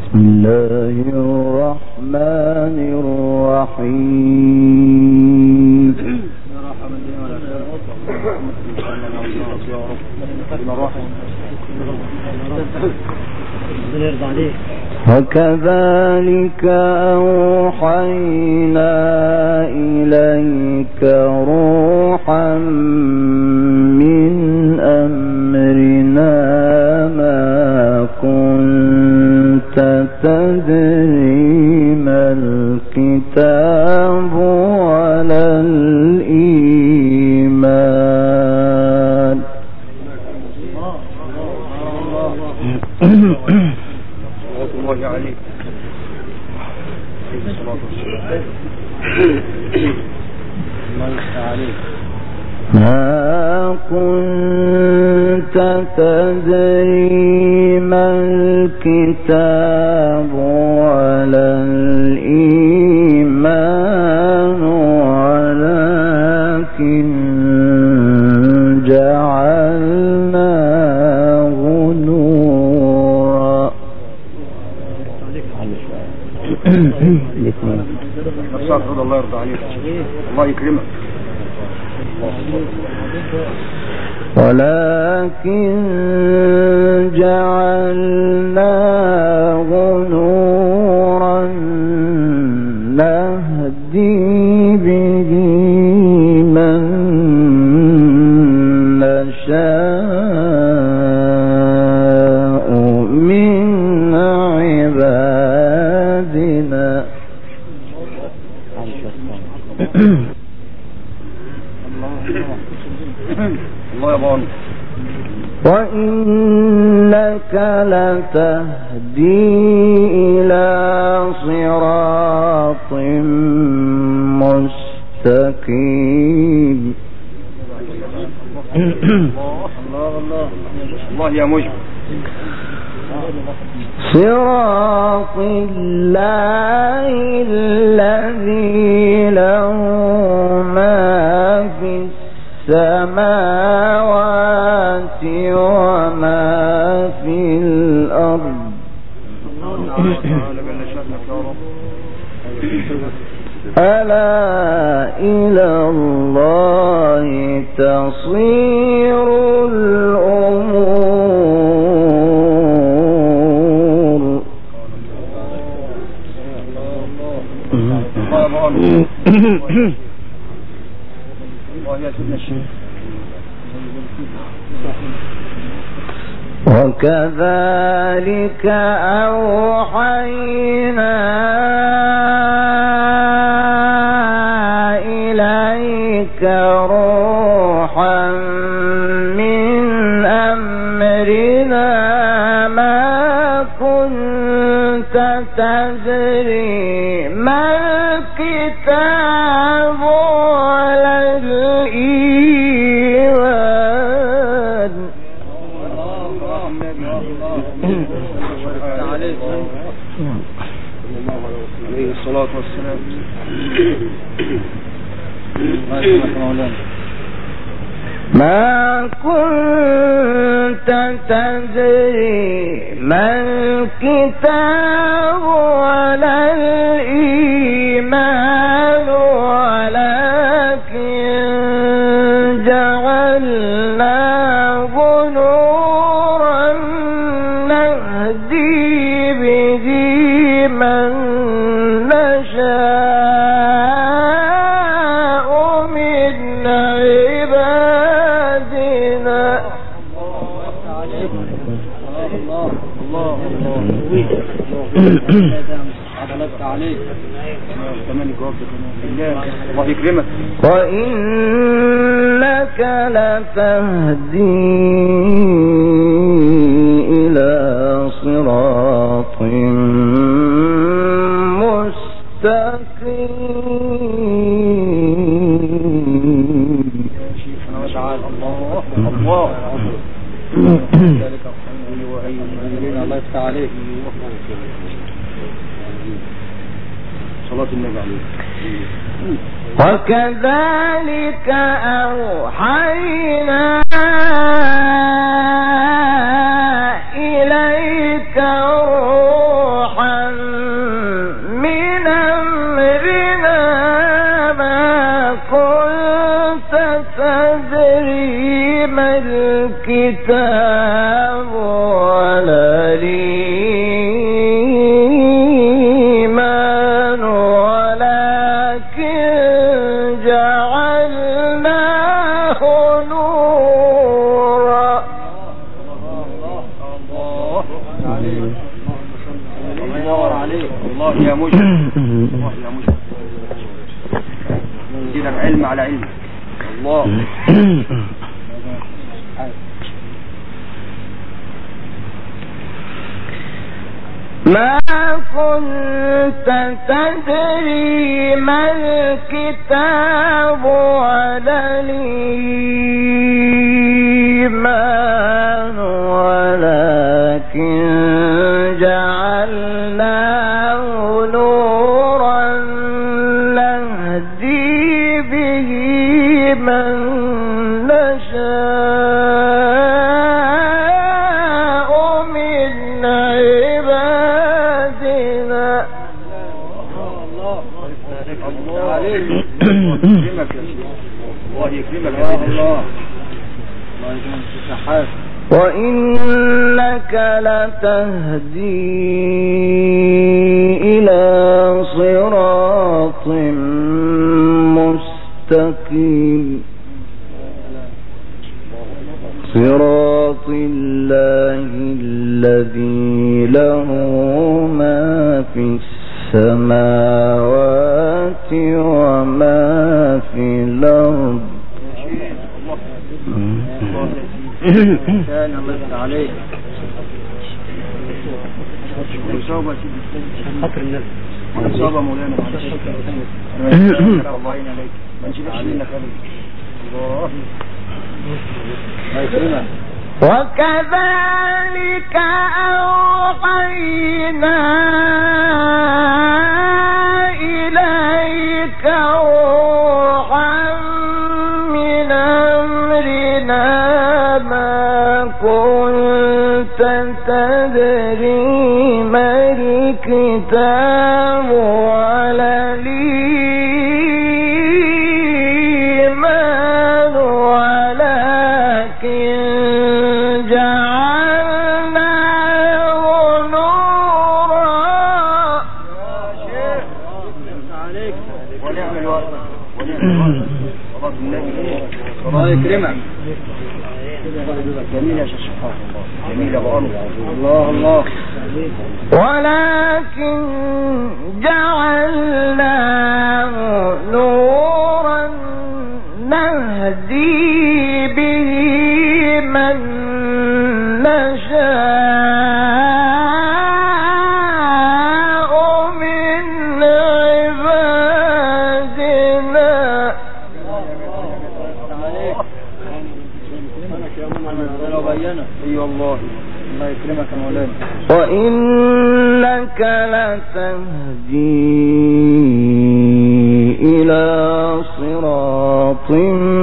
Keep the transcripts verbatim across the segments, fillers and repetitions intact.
بسم الله الرحمن الرحيم. وكذلك أوحينا إليك روحا من أمرنا ما كنت تدري ما الكتاب ولا الإيمان. الله عليك. ما كنت تدري ما الكتاب ولا الإيمان ولكن جعلناه نورا. الله يرضى عليك. الله يكرمك. ولكن جعلناه نورا نهدي به من نشاء من عبادنا. الله يبارك. وإنك لتهدي إلى صراط مستقيم. الله الله الله يا مجب. صراط الله الذي له ما في السماوات وما في الأرض. ألا إلى الله تصير الأمور. وكذلك أوحينا إليك روحا من أمرنا ما كنت تدري ما الكتاب ولا الإيمان. عليه الصلاة والسلام. ما كنت تدري ما الكتاب ولا الإيمان ولكن جعلناه نورا نهدي به من نشاء من عبادنا. الله يكرمك. وإنك لتهدي إلى صراط مستقيم. الله الله يفتح عليك. صلاة النبي عليه. وكذلك أوحينا إليك روحا ينور عليك والله يا مجد والله يا مجد يزيدك علم على علم الله. ما كنت تدري ما الكتاب ولا الإيمان ولكن جعلناه نورا نهدي به من نشاء من عبادنا. الله عليك الله يكرمك يا شيخ الله يكرمك يا الله الله يكرمك صحات. وإنك لتهدي إلى صراط مستقيم صراط الله الذي له ما في السماوات وما في الأرض. كان الله يفتح عليك مصابة خاطر النبي مصابة مولانا الله يعين عليك ما نشيلش منك ابدا الله ما يكرمك. وكذلك أوحينا إليك روحا من أمرنا ما كنت تدري ما الكتاب ولا الإيمان ولكن جعلناه نورا. عليك ونعم الوقت ونعم الوقت الله النبي الله يكرمك. جميل يا شيخ الله جميل يا ابو الله الله. ولكن جعلناه نورا نهدي به من نشاء من عبادنا. اي والله الله يكرمك يا مولانا. وإنك لتهدي إلى صراط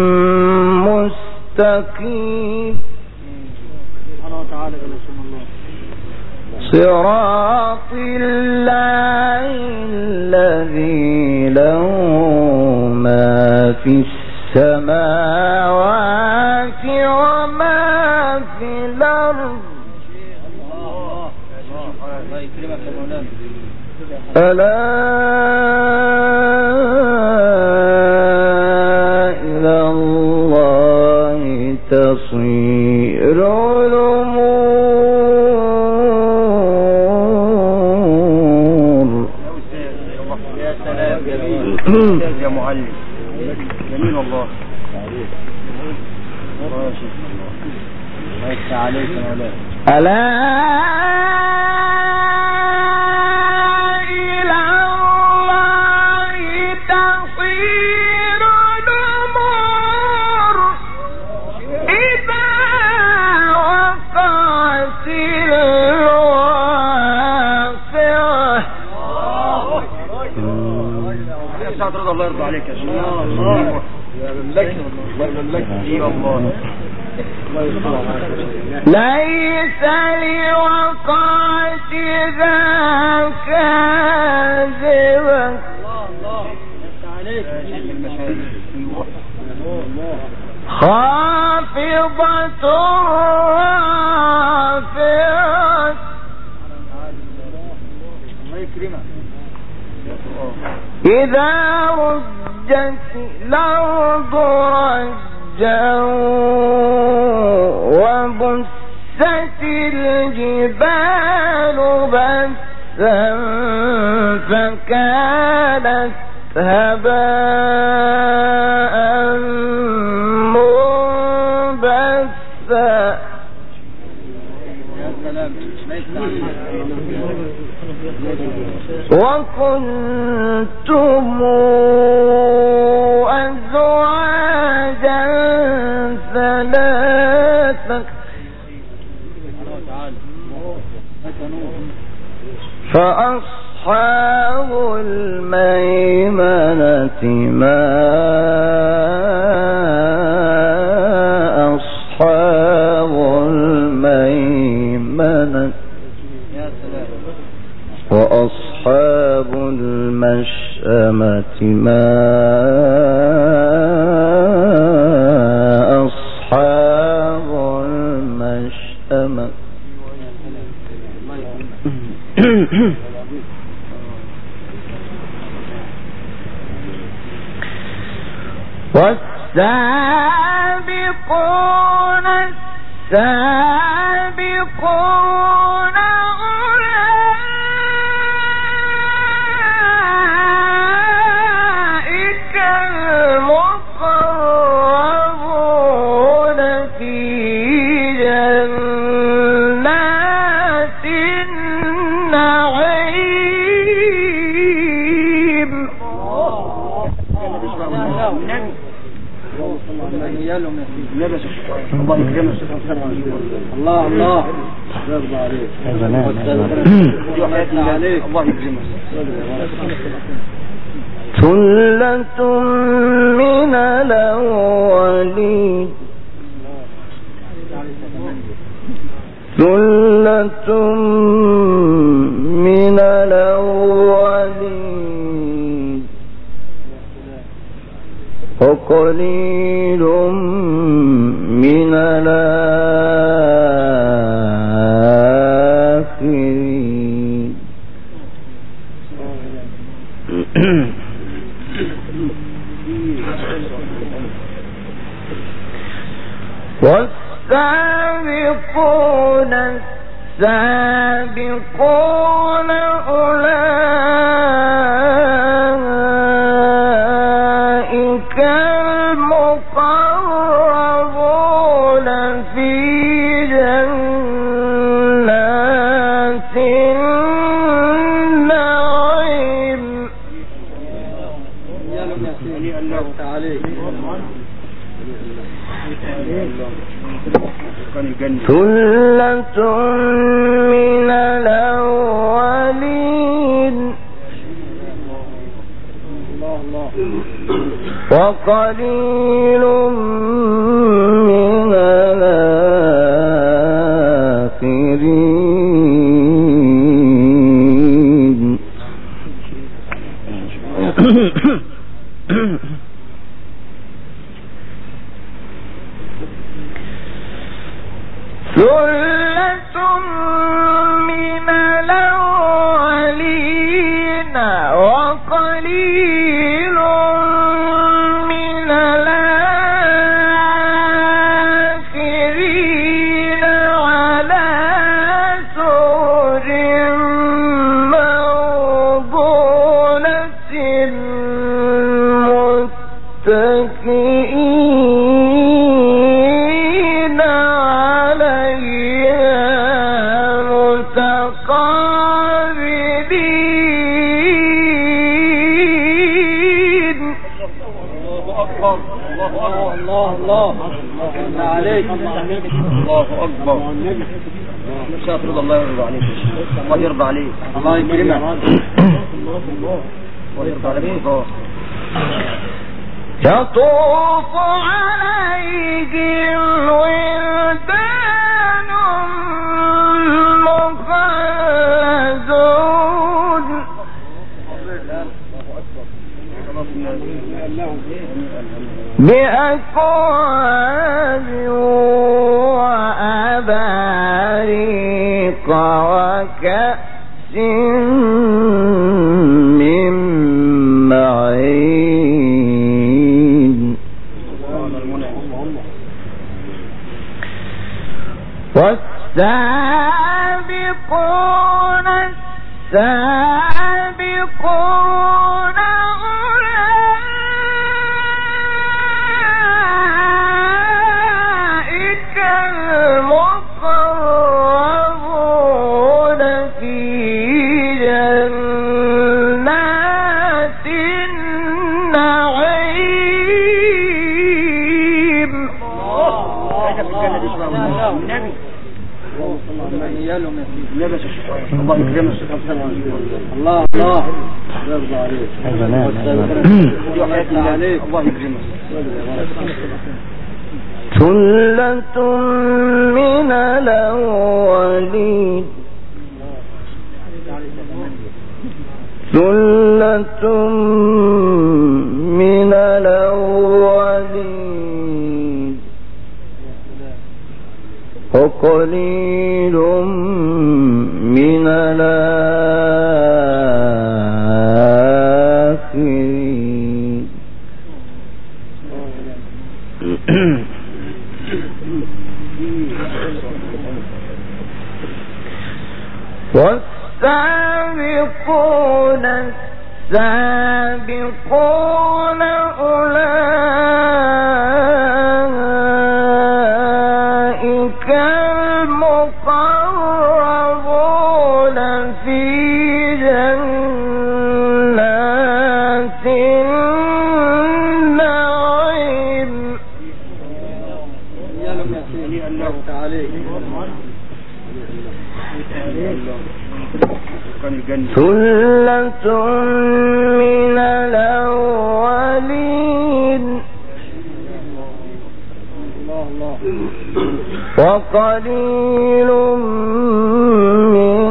مستقيم سبحانه وتعالى رسول الله صراط الله الذي له ما في السماوات وما في الأرض. الله يكرمك يا مولانا. ألا إلى الله تصير الأمور. يا سلام جميل يا معلم جميل والله. الله يا شيخ الله يفتح عليك يا مولانا. ألا الله يرضى عليك يا شيخ الله يا مملكة يا مملكة اي والله الله يرضى عليك. ليس لوقعت ذاك كاذبا الله يفتح عليك يا شيخ المشاهد خافضة رافعة الله يكرمك. إذا رجت الأرض رجا وبست الجبال بسا فكانت هباء منبثا وكنتم أزواجا ثلاثة فأصحاب الميمنة ما أصحاب الميمنة وأصحاب المشأمة ما أصحاب المشأمة والسابقون السابقون أولئك المقربون في جنات النعيم. الله الله يرضى عليك الله يكرمك. ثلة من الأولين ثلة من الأولين وقليل من الآخرين. والسابقون السابقون أولئك المقربون في جنات النعيم. ثلة من الأولين وقليل من الآخرين. ثلة من الأولين وقليل من الآخرين على سرر موضونة متكئين عليها متقابلين. الله الله عليك الله أكبر. شاطر الله يرضى عليك الله يرضى عليك الله يكرمك الله يرضى عليك. يطوف عليهم ولدان مخلدون بأكواب وأباريق وكأس من معين. والسابقون والسابقون أولئك المقربون في جنات النعيم. الله يكرمك. الله الله يرضى عليك. الله يكرمك. ثلة من الأولين ثلة من الأولين وقليل من الآخرين. والسابقون السابقون أولئك المقربون في جنات النعيم. ثلة من الأولين وقليل من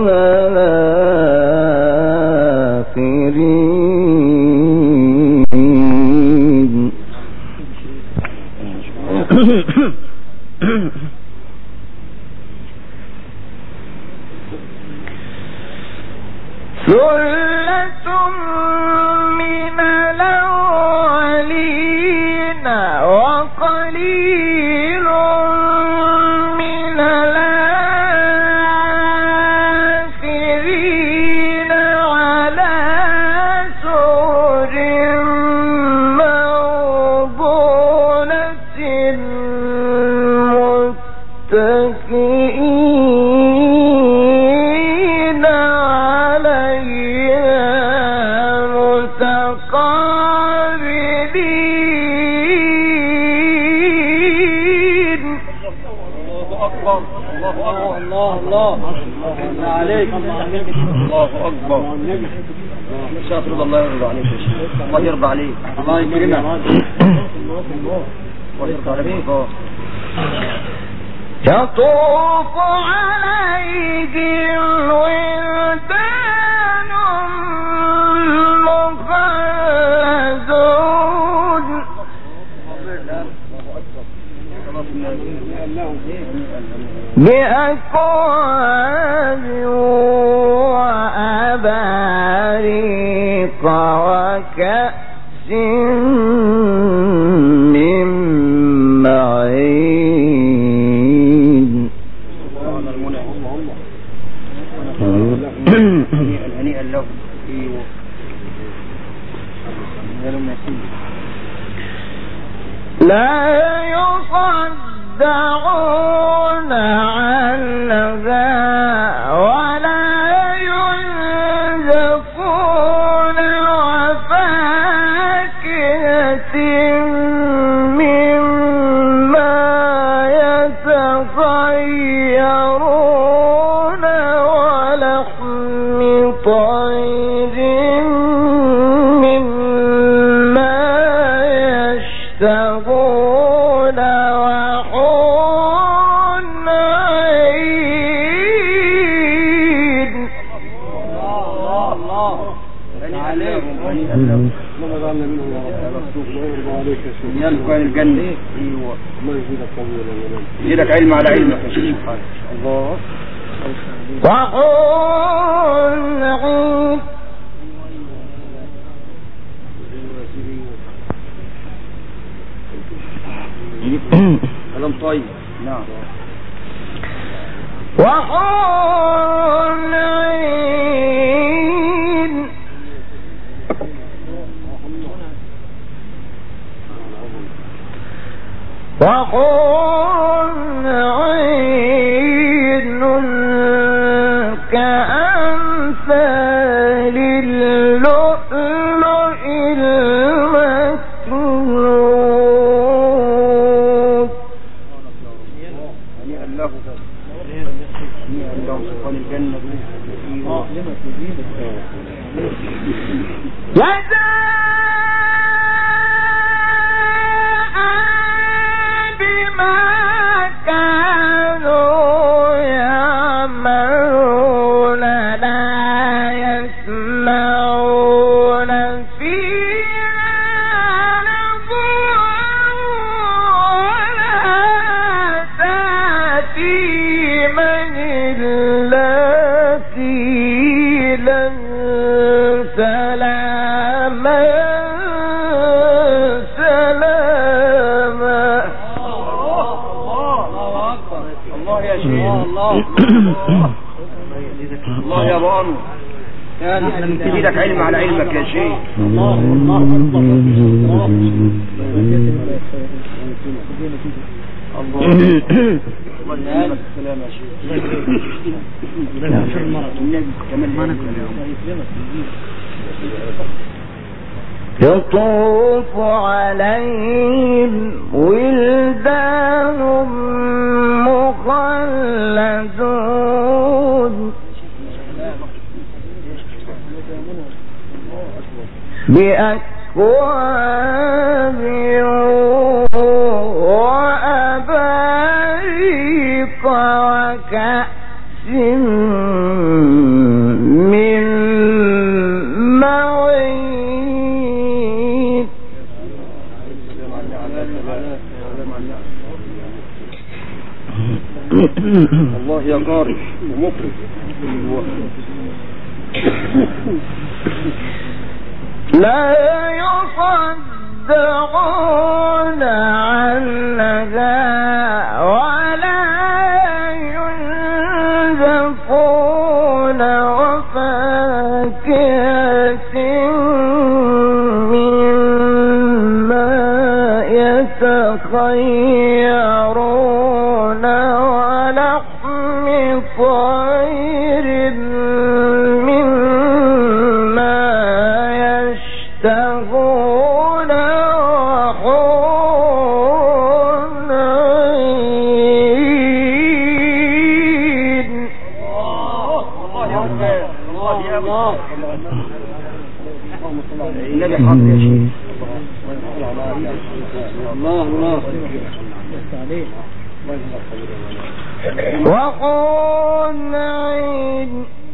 الآخرين. ثلة من الأولين وقليل من الآخرين على سرر موضونة متكئين الله الله عليك. الله أكبر. شاطر الله يرضى عليك. الله يرضى عليك. الله يكرمك. يطوف عليهم ولدان مخلدون بأكواب وأباريق وكأس من معين. هنيئا له. لا يصدعون عنها ولا ينزفون وفاكهة مما يتخيرون ولحم طير مما يشتهون وحور عين. يلقى الجنة. يجيلك علم على علمك يا شيخ. الله. وحور عين. كلام طيب. نعم. وحور عين وحور عين كأمثال اللؤلؤ المكنون هنيئا له هنيئا له سبحان الجنة جزاء بما كانوا يعملون لا يسمعون فيها لغوا ولا تأثيما إلا قيلا سلاما سلاما. الله يا شيخ الله الله يا ابو انور يزيدك علم على علمك يا شيخ. الله الله اكبر الله الله السلام يا شيخ. يطوف عليهم ولدان مخلدون بأكواب وأباريق وكأس من معين. الله يا قارئ ومخرج لا يصدعون عنها ولا ينزفون وفاكهة مما يتخيرون ولحم طير مما يشتهون وحور عين. الله يا الله يا الله النبي حق يا شيخ. الله الله وحور عين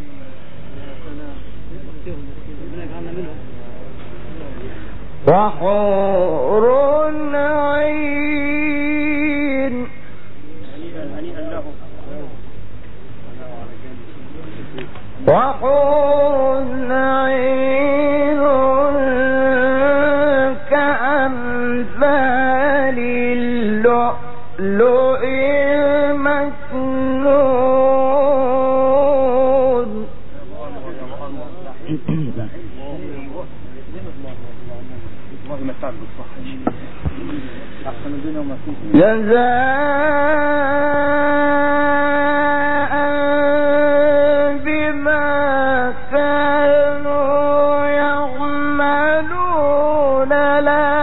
وحور عين وحور عين كأمثال اللؤلؤ المكنون جزاء بما كانوا يعملون لا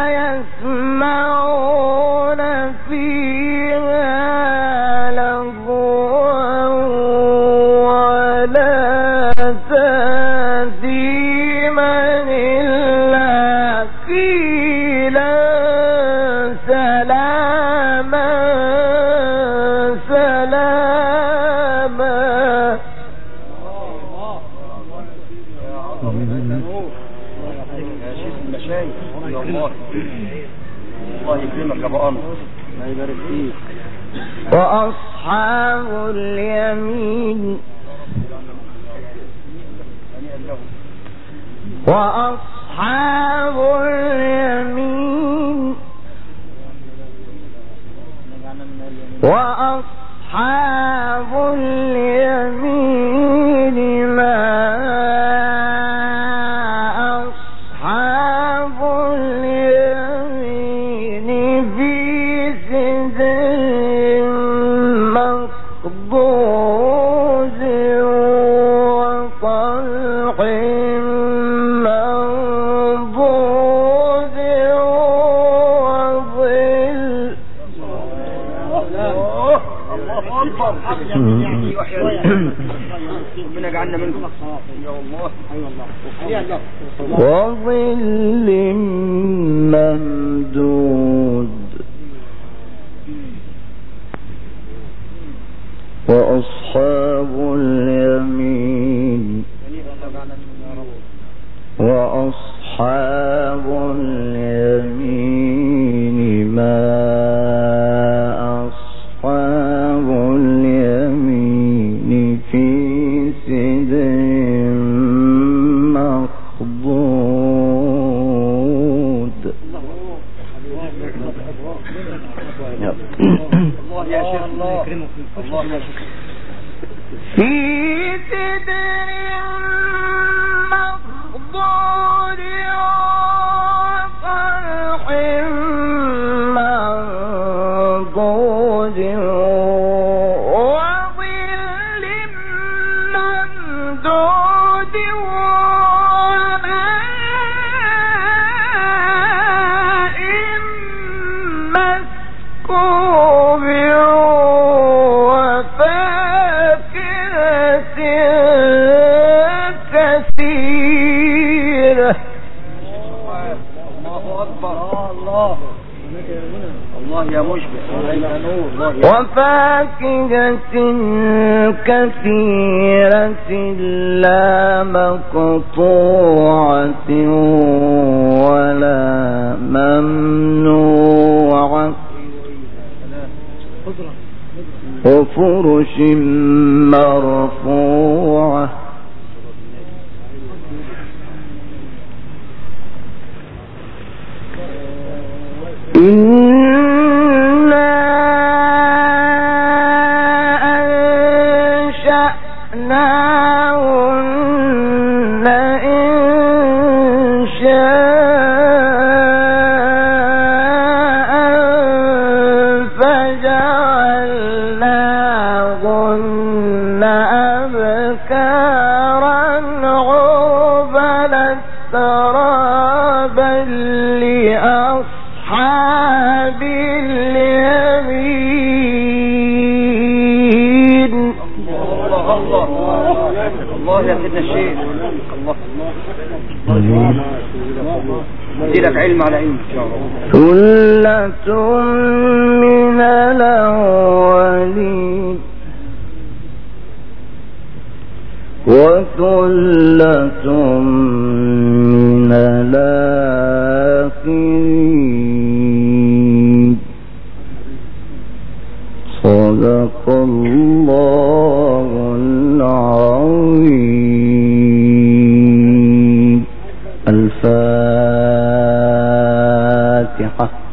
يسمعون فيها لغوا ولا تأثيما إلا قيلا سلاما سلاما. يا شيخ المشايخ يا الله الله يكرمك يا ابو انور الله يبارك فيك. وأصحاب اليمين وأصحاب اليمين وأصحاب اليمين ما أصحاب اليمين في وطلح منضود وظل. ربنا يجعلنا منكم يا الله. وظل ممدود وأصحاب اليمين وأصحاب اليمين ما أصحاب اليمين في سدر مخضود. الله يا شيخ الله الله يا شيخ. في سدر مخضود وطلح منضود وظل ممدود وماء مسكوب وفاكهة كثيرة. الله أكبر الله الله يا مشبه وفاكهة كثيرة لا مقطوعة ولا ممنوعة وفرش مرفوعة. إنا أنشأناهن إنشاء فجعلناهن أبكارا عربا ترابا لأصحاب اليمين. الله الله الله يا سيدنا الشيخ الله زيدك علم على علم إن شاء الله. ثلة من الأولين وثلة من الآخرين. صدق الله العظيم. الفاتحة.